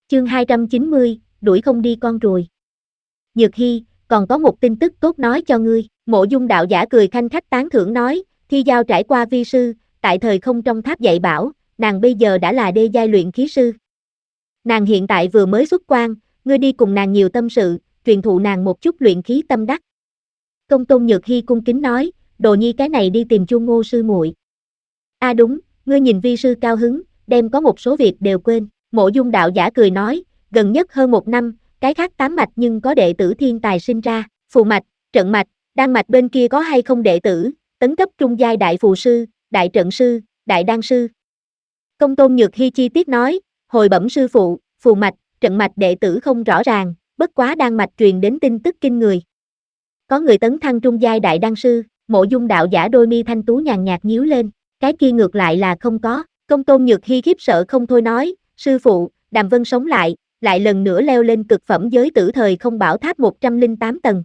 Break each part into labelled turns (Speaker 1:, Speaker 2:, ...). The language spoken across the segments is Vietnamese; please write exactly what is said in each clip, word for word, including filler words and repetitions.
Speaker 1: Chương hai trăm chín mươi, đuổi không đi con ruồi. Nhược Hy, còn có một tin tức tốt nói cho ngươi. Mộ Dung đạo giả cười khanh khách tán thưởng nói, Thi Giao trải qua vi sư, tại thời không trong tháp dạy bảo, nàng bây giờ đã là đê giai luyện khí sư. Nàng hiện tại vừa mới xuất quan, ngươi đi cùng nàng nhiều tâm sự, truyền thụ nàng một chút luyện khí tâm đắc. Công tôn Nhược Hy cung kính nói, đồ nhi cái này đi tìm Chu Ngô sư muội. A à đúng, ngươi nhìn vi sư cao hứng, đem có một số việc đều quên. Mộ Dung đạo giả cười nói, gần nhất hơn một năm, cái khác tám mạch nhưng có đệ tử thiên tài sinh ra, phù mạch, trận mạch, đan mạch bên kia có hay không đệ tử, tấn cấp trung giai đại phù sư, đại trận sư, đại đan sư. Công tôn Nhược Hy chi tiết nói, hồi bẩm sư phụ, phù mạch, trận mạch đệ tử không rõ ràng, bất quá đan mạch truyền đến tin tức kinh người. Có người tấn thăng trung giai đại đan sư, Mộ Dung đạo giả đôi mi thanh tú nhàn nhạt nhíu lên, cái kia ngược lại là không có. Công tôn Nhược Hy khiếp sợ không thôi nói, sư phụ, Đàm Vân sống lại, lại lần nữa leo lên cực phẩm giới tử thời không bảo tháp một trăm lẻ tám tầng.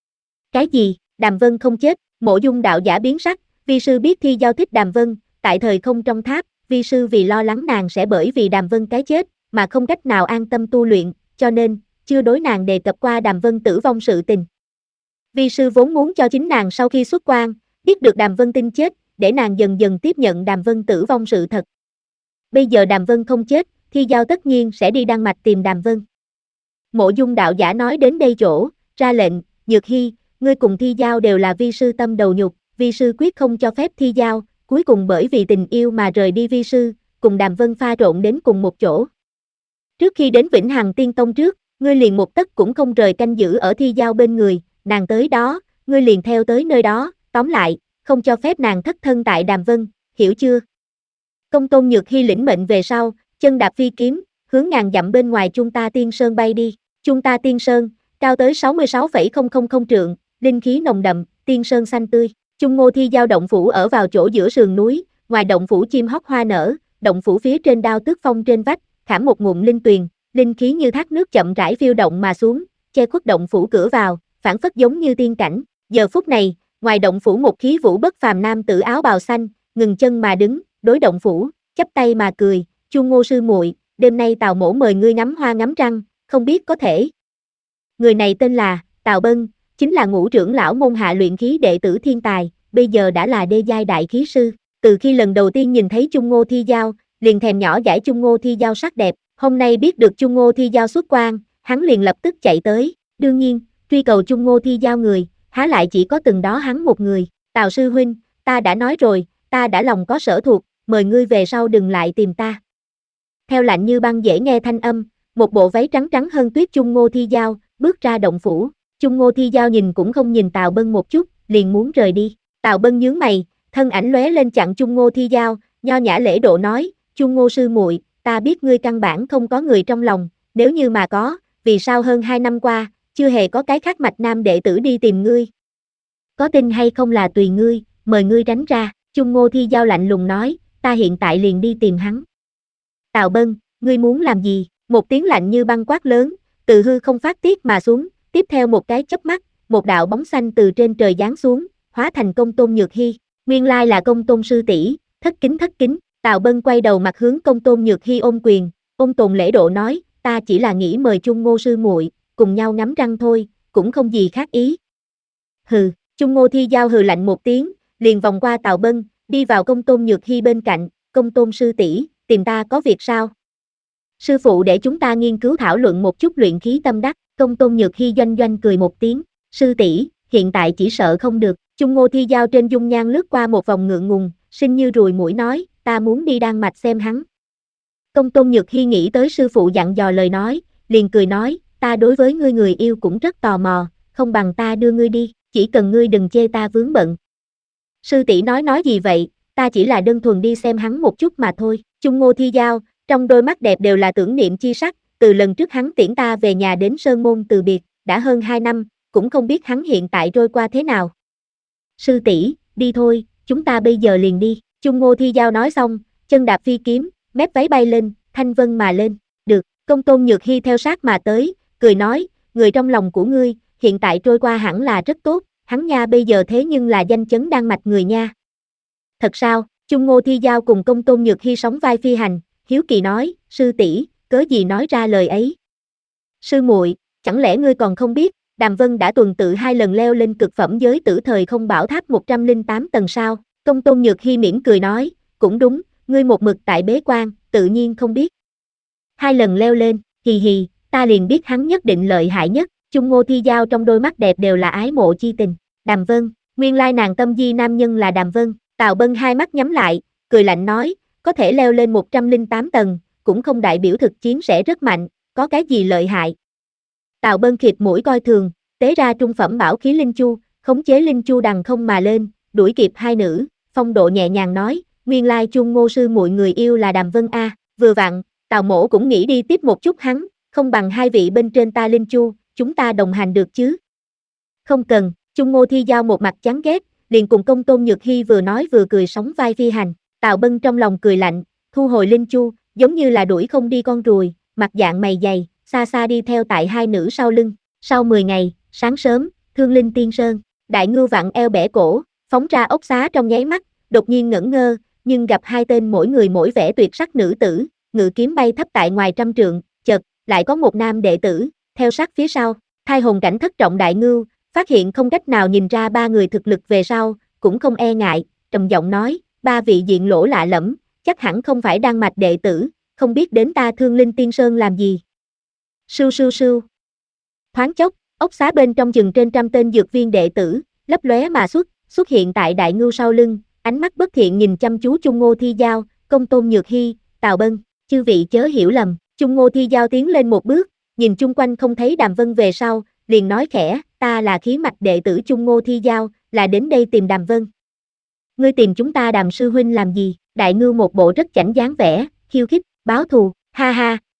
Speaker 1: Cái gì, Đàm Vân không chết? Mộ Dung đạo giả biến sắc, vi sư biết Thi Giao thích Đàm Vân, tại thời không trong tháp, vi sư vì lo lắng nàng sẽ bởi vì Đàm Vân cái chết, mà không cách nào an tâm tu luyện, cho nên, chưa đối nàng đề cập qua Đàm Vân tử vong sự tình. Vi sư vốn muốn cho chính nàng sau khi xuất quan, biết được Đàm Vân tin chết, để nàng dần dần tiếp nhận Đàm Vân tử vong sự thật. Bây giờ Đàm Vân không chết, Thi Giao tất nhiên sẽ đi Đan Mạch tìm Đàm Vân. Mộ Dung đạo giả nói đến đây chỗ, ra lệnh, Nhược Hy, ngươi cùng Thi Giao đều là vi sư tâm đầu nhục, vi sư quyết không cho phép Thi Giao, cuối cùng bởi vì tình yêu mà rời đi vi sư, cùng Đàm Vân pha trộn đến cùng một chỗ. Trước khi đến Vĩnh Hằng Tiên Tông trước, ngươi liền một tấc cũng không rời canh giữ ở Thi Giao bên người, nàng tới đó, ngươi liền theo tới nơi đó, tóm lại, không cho phép nàng thất thân tại Đàm Vân, hiểu chưa? Công tôn Nhược Hy lĩnh mệnh về sau, chân đạp phi kiếm, hướng ngàn dặm bên ngoài Trung Ta Tiên Sơn bay đi. Trung Ta Tiên Sơn, cao tới sáu mươi sáu phẩy không không không trượng, linh khí nồng đậm, tiên sơn xanh tươi. Chung Ngô Thi Giao động phủ ở vào chỗ giữa sườn núi, ngoài động phủ chim hót hoa nở, động phủ phía trên đao tước phong trên vách, khảm một ngụm linh tuyền, linh khí như thác nước chậm rãi phiêu động mà xuống, che khuất động phủ cửa vào, phản phất giống như tiên cảnh. Giờ phút này, ngoài động phủ một khí vũ bất phàm nam tử áo bào xanh, ngừng chân mà đứng, đối động phủ, chắp tay mà cười, Chu Ngô sư muội, đêm nay Tào mỗ mời ngươi ngắm hoa ngắm trăng, không biết có thể. Người này tên là Tào Bân, chính là ngũ trưởng lão môn hạ luyện khí đệ tử thiên tài, bây giờ đã là đê giai đại khí sư. Từ khi lần đầu tiên nhìn thấy Chung Ngô Thi Giao, liền thèm nhỏ dãi Chung Ngô Thi Giao sắc đẹp, hôm nay biết được Chung Ngô Thi Giao xuất quan, hắn liền lập tức chạy tới. Đương nhiên, truy cầu Chung Ngô Thi Giao người, há lại chỉ có từng đó hắn một người. Tào sư huynh, ta đã nói rồi, ta đã lòng có sở thuộc, mời ngươi về sau đừng lại tìm ta. Theo lạnh như băng dễ nghe thanh âm, một bộ váy trắng trắng hơn tuyết Chung Ngô Thi Giao, bước ra động phủ. Chung Ngô Thi Giao nhìn cũng không nhìn Tào Bân một chút, liền muốn rời đi. Tào Bân nhướng mày, thân ảnh lóe lên chặn Chung Ngô Thi Giao, nho nhã lễ độ nói, Chung Ngô sư muội, ta biết ngươi căn bản không có người trong lòng, nếu như mà có, vì sao hơn hai năm qua, chưa hề có cái khác mạch nam đệ tử đi tìm ngươi. Có tin hay không là tùy ngươi, mời ngươi tránh ra. Chung Ngô Thi Giao lạnh lùng nói, ta hiện tại liền đi tìm hắn. Tào Bân, ngươi muốn làm gì? Một tiếng lạnh như băng quát lớn, từ hư không phát tiết mà xuống, tiếp theo một cái chớp mắt, một đạo bóng xanh từ trên trời giáng xuống, hóa thành Công tôn Nhược Hy. Nguyên lai là Công tôn sư tỷ, thất kính thất kính. Tào Bân quay đầu mặt hướng Công tôn Nhược Hy ôm quyền, ôm tồn lễ độ nói, ta chỉ là nghĩ mời Chung Ngô sư muội cùng nhau ngắm trăng thôi, cũng không gì khác ý. Hừ, Chung Ngô Thi Giao hừ lạnh một tiếng, liền vòng qua Tào Bân, đi vào Công tôn Nhược Hy bên cạnh, Công tôn sư tỷ, tìm ta có việc sao? Sư phụ để chúng ta nghiên cứu thảo luận một chút luyện khí tâm đắc. Công tôn Nhược Hy doanh doanh cười một tiếng, sư tỷ, hiện tại chỉ sợ không được. Chung Ngô Thi Giao trên dung nhan lướt qua một vòng ngượng ngùng, sinh như ruồi muỗi nói, ta muốn đi Đan Mạch xem hắn. Công tôn Nhược Hy nghĩ tới sư phụ dặn dò lời nói, liền cười nói, ta đối với ngươi người yêu cũng rất tò mò, không bằng ta đưa ngươi đi, chỉ cần ngươi đừng chê ta vướng bận. Sư tỷ nói nói gì vậy, ta chỉ là đơn thuần đi xem hắn một chút mà thôi. Chung Ngô Thi Giao, trong đôi mắt đẹp đều là tưởng niệm chi sắc, từ lần trước hắn tiễn ta về nhà đến Sơn Môn từ biệt, đã hơn hai năm, cũng không biết hắn hiện tại trôi qua thế nào. Sư tỷ, đi thôi, chúng ta bây giờ liền đi. Chung Ngô Thi Giao nói xong, chân đạp phi kiếm, mép váy bay lên, thanh vân mà lên. Được, Công tôn Nhược Hy theo sát mà tới, cười nói, người trong lòng của ngươi, hiện tại trôi qua hẳn là rất tốt, hắn nha bây giờ thế nhưng là danh chấn Đan Mạch người nha. Thật sao? Chung Ngô Thi Giao cùng Công tôn Nhược Hy sóng vai phi hành, hiếu kỳ nói, sư tỷ, cớ gì nói ra lời ấy. Sư muội, chẳng lẽ ngươi còn không biết, Đàm Vân đã tuần tự hai lần leo lên cực phẩm giới tử thời không bảo tháp một trăm lẻ tám tầng sao? Công Tôn Nhược Hy mỉm cười nói, cũng đúng, ngươi một mực tại bế quan, tự nhiên không biết. Hai lần leo lên, hì hì, ta liền biết hắn nhất định lợi hại nhất. Chung Ngô Thi Giao trong đôi mắt đẹp đều là ái mộ chi tình. Đàm Vân, nguyên lai nàng tâm di nam nhân là Đàm Vân. Tào Bân hai mắt nhắm lại, cười lạnh nói, có thể leo lên một trăm lẻ tám tầng, cũng không đại biểu thực chiến sẽ rất mạnh, có cái gì lợi hại. Tào Bân khịt mũi coi thường, tế ra trung phẩm bảo khí linh chu, khống chế linh chu đằng không mà lên, đuổi kịp hai nữ, phong độ nhẹ nhàng nói, nguyên lai Chung Ngô sư muội người yêu là Đàm Vân a, vừa vặn, Tào mỗ cũng nghĩ đi tiếp một chút hắn, không bằng hai vị bên trên ta linh chu, chúng ta đồng hành được chứ? Không cần, Chung Ngô Thi Giao một mặt chán ghét, liền cùng Công Tôn Nhược Hy vừa nói vừa cười sóng vai phi hành. Tào Bân trong lòng cười lạnh, thu hồi linh chu, giống như là đuổi không đi con ruồi, mặt dạng mày dày, xa xa đi theo tại hai nữ sau lưng. Sau mười ngày, sáng sớm, Thương Linh Tiên Sơn, Đại Ngưu vặn eo bẻ cổ, phóng ra ốc xá trong nháy mắt, đột nhiên ngẩn ngơ, nhưng gặp hai tên mỗi người mỗi vẻ tuyệt sắc nữ tử, ngự kiếm bay thấp tại ngoài trăm trượng, chợt lại có một nam đệ tử theo sát phía sau. Thai hồn cảnh thất trọng Đại Ngưu phát hiện không cách nào nhìn ra ba người thực lực về sau, cũng không e ngại, trầm giọng nói, ba vị diện lỗ lạ lẫm, chắc hẳn không phải Đan Mạch đệ tử, không biết đến ta Thương Linh Tiên Sơn làm gì. Sưu sưu sưu. Thoáng chốc, ốc xá bên trong chừng trên trăm tên dược viên đệ tử, lấp lóe mà xuất, xuất hiện tại Đại Ngưu sau lưng, ánh mắt bất thiện nhìn chăm chú Chung Ngô Thi Giao, Công Tôn Nhược Hy, Tào Bân, chư vị chớ hiểu lầm. Chung Ngô Thi Giao tiến lên một bước, nhìn chung quanh không thấy Đàm Vân về sau, liền nói khẽ, ta là khí mạch đệ tử Chung Ngô Thi Giao, là đến đây tìm Đàm Vân. Ngươi tìm chúng ta Đàm sư huynh làm gì? Đại Ngưu một bộ rất chảnh dáng vẻ, khiêu khích, báo thù, ha ha,